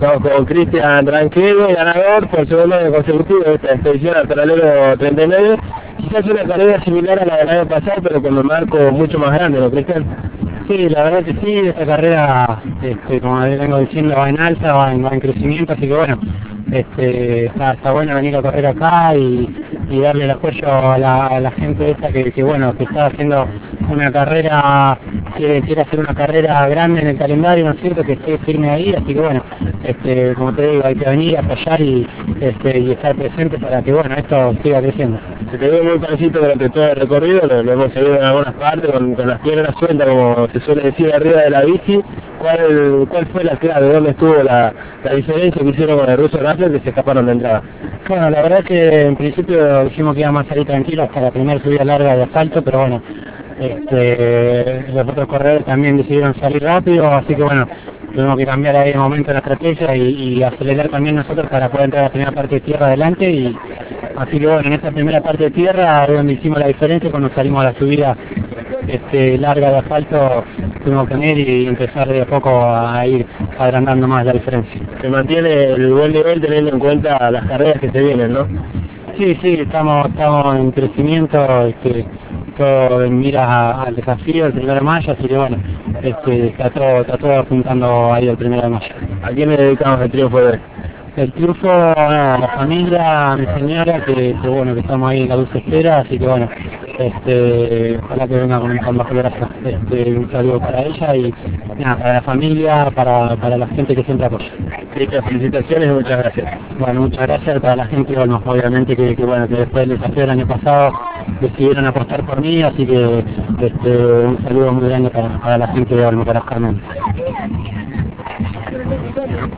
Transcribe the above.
Estamos con Cristian Ranquedo, ganador por segundo año consecutivo de esta expedición al paralelo 39. Quizás una carrera similar a la del año pasado, pero con un marco mucho más grande, ¿no, Cristian? Sí, la verdad que sí, esta carrera, como vengo diciendo, va en alza, va en crecimiento, así que bueno, está bueno venir a correr acá y darle el apoyo a la gente esta que bueno, que está haciendo una carrera, quiere hacer una carrera grande en el calendario, ¿no es cierto?, que esté firme ahí, así que bueno, como te digo, hay que venir a apoyar y estar presente para que bueno, esto siga creciendo. Se te ve muy parecido durante todo el recorrido, lo hemos seguido en algunas partes con las piernas sueltas, como se suele decir, arriba de la bici. ¿Cuál fue la clave? ¿Dónde estuvo la diferencia que hicieron con el ruso Raffler que se escaparon de entrada? Bueno, la verdad que en principio dijimos que íbamos a salir tranquilos hasta la primera subida larga de asfalto, pero bueno, los otros corredores también decidieron salir rápido, así que bueno, tuvimos que cambiar ahí de momento la estrategia y acelerar también nosotros para poder entrar a la primera parte de tierra adelante, y así que bueno, en esta primera parte de tierra es donde hicimos la diferencia. Cuando salimos a la subida larga de asfalto tuvimos que venir y empezar de a poco a ir agrandando más la diferencia. Se mantiene el buen nivel teniendo en cuenta las carreras que se vienen, ¿no? Sí, estamos en crecimiento, todo en miras al desafío del 1 de mayo, así que bueno, está todo apuntando ahí al 1 de mayo. ¿A quién le dedicamos el triunfo de hoy? El triunfo a la familia, a mi señora, que bueno, que estamos ahí en la dulce espera, así que bueno, ojalá que venga con un bajo brazo. Un saludo para ella y nada, para la familia, para la gente que siempre apoya. Felicitaciones y muchas gracias. Bueno, muchas gracias para la gente de Olmos, obviamente que bueno, que después del desafío del año pasado decidieron apostar por mí, así que un saludo muy grande para la gente de Olmos, para Carmen.